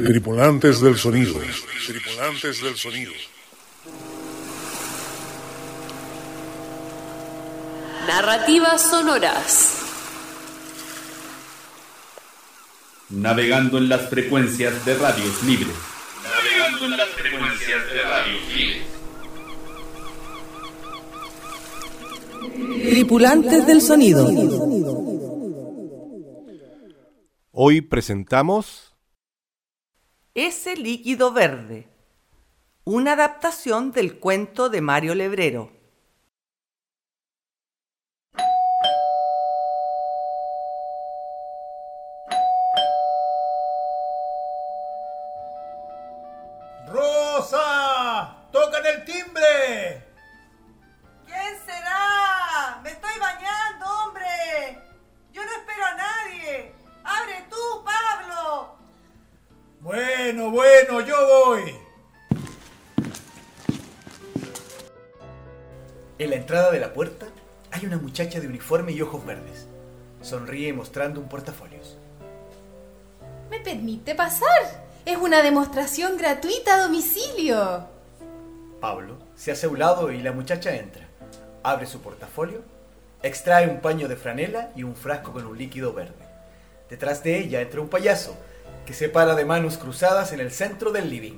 Tripulantes del sonido. Tripulantes del sonido. Narrativas sonoras. Navegando en las frecuencias de radios libres. Navegando en las frecuencias de radios libres. Tripulantes del sonido. Hoy presentamos Ese líquido verde, una adaptación del cuento de Mario Lebrero. ¡Rosa! ¡Tocan el timbre! ¿Quién será? Me estoy bañando, hombre. Yo no espero a nadie. ¡Abre tú, Pablo! Bueno, yo voy. En la entrada de la puerta hay una muchacha de uniforme y ojos verdes. Sonríe mostrando un portafolios. ¿Me permite pasar? Es una demostración gratuita a domicilio. Pablo se hace a un lado y la muchacha entra. Abre su portafolio, extrae un paño de franela y un frasco con un líquido verde. Detrás de ella entra un payaso que se para de manos cruzadas en el centro del living.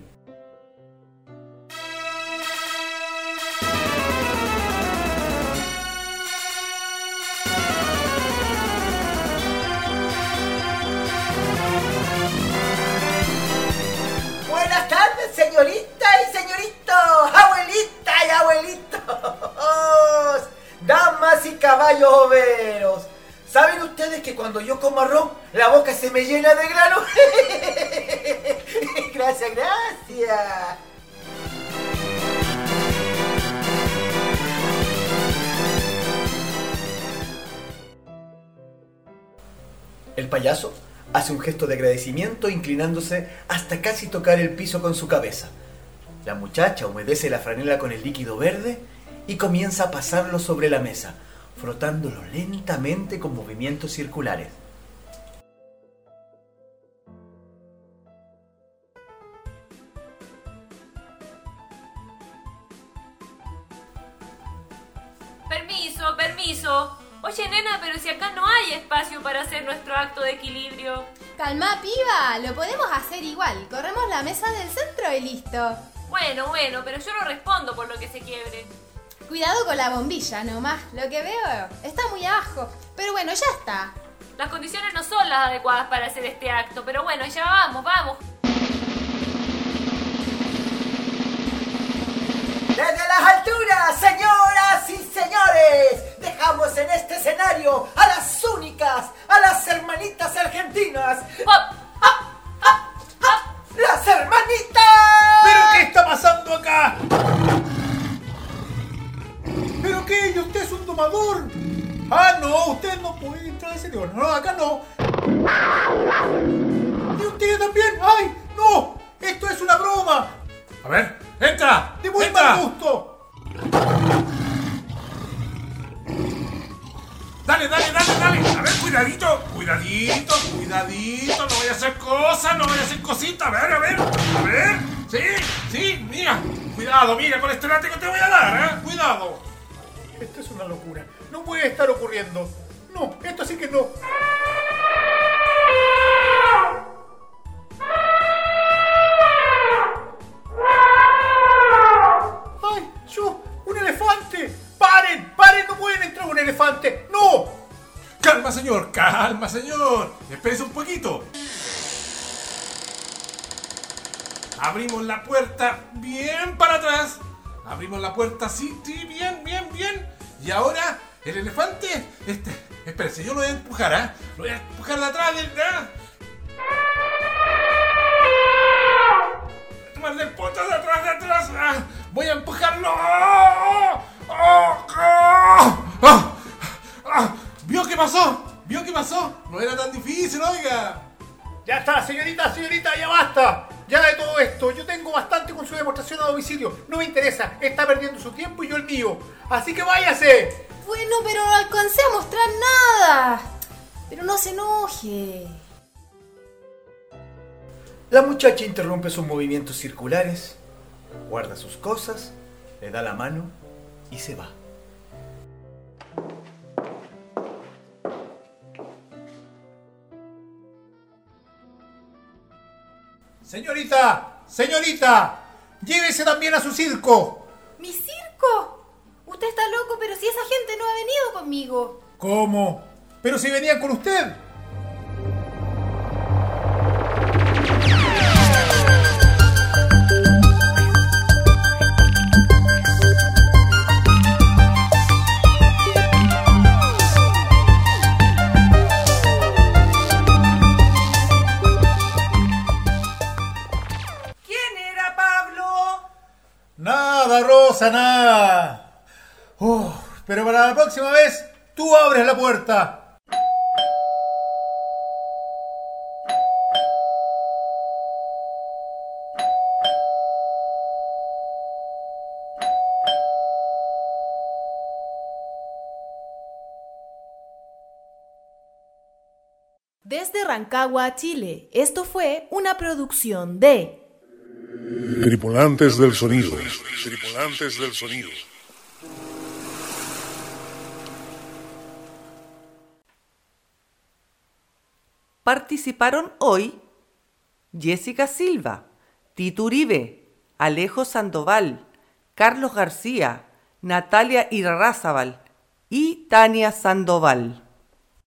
Buenas tardes, señorita y señorito, abuelita y abuelitos, damas y caballos overos. ¿Saben ustedes que cuando yo como arroz, la boca se me llena de grano? Gracias. El payaso hace un gesto de agradecimiento inclinándose hasta casi tocar el piso con su cabeza. La muchacha humedece la franela con el líquido verde y comienza a pasarlo sobre la mesa, frotándolo lentamente con movimientos circulares. Permiso. Oye, nena, pero si acá no hay espacio para hacer nuestro acto de equilibrio. Calma, piba, lo podemos hacer igual. Corremos la mesa del centro y listo. Bueno, pero yo no respondo por lo que se quiebre. Cuidado con la bombilla nomás. Lo que veo está muy abajo. Pero bueno, ya está. Las condiciones no son las adecuadas para hacer este acto, pero bueno, ya vamos. Desde las alturas, señoras y señores, dejamos en este escenario a las únicas, a las hermanitas argentinas. ¡Las hermanitas! ¿Pero qué está pasando acá? ¿Pero qué? ¿Y usted es un domador? Ah, no, usted no puede entrar a ese dios. No, acá no. ¿Y usted también? ¡Ay, no! ¡Esto es una broma! A ver, entra. ¡De muy mal gusto! Dale. A ver, cuidadito. No vaya a hacer cosas, no vaya a hacer cositas. A ver. Sí, mira. Cuidado, mira con este látigo te voy a dar, Cuidado. Esto es una locura. No puede estar ocurriendo. No, esto sí que no. ¡Ay, un elefante! ¡Paren! ¡No pueden entrar un elefante! ¡No! Calma, señor. Espérese un poquito. Abrimos la puerta bien para atrás. Abrimos la puerta así, bien. Y ahora, el elefante, espérese, yo lo voy a empujar, Lo voy a empujar de atrás, tomar del poto de atrás. Voy a empujarlo. ¿Vio qué pasó? No era tan difícil, oiga. Ya está, señorita, ya basta. Ya de todo esto, yo tengo bastante con su demostración a domicilio. No me interesa, está perdiendo su tiempo y yo el mío. Así que váyase. Bueno, pero no alcancé a mostrar nada. Pero no se enoje. La muchacha interrumpe sus movimientos circulares, guarda sus cosas, le da la mano y se va. Señorita, señorita, llévese también a su circo. ¿Mi circo? Usted está loco, pero si esa gente no ha venido conmigo. ¿Cómo? Pero si venían con usted. Nada, Rosa, nada. Pero para la próxima vez, tú abres la puerta. Desde Rancagua, Chile, esto fue una producción de Tripulantes del sonido. Tripulantes del sonido. Participaron hoy Jessica Silva, Tito Uribe, Alejo Sandoval, Carlos García, Natalia Irarrázaval y Tania Sandoval.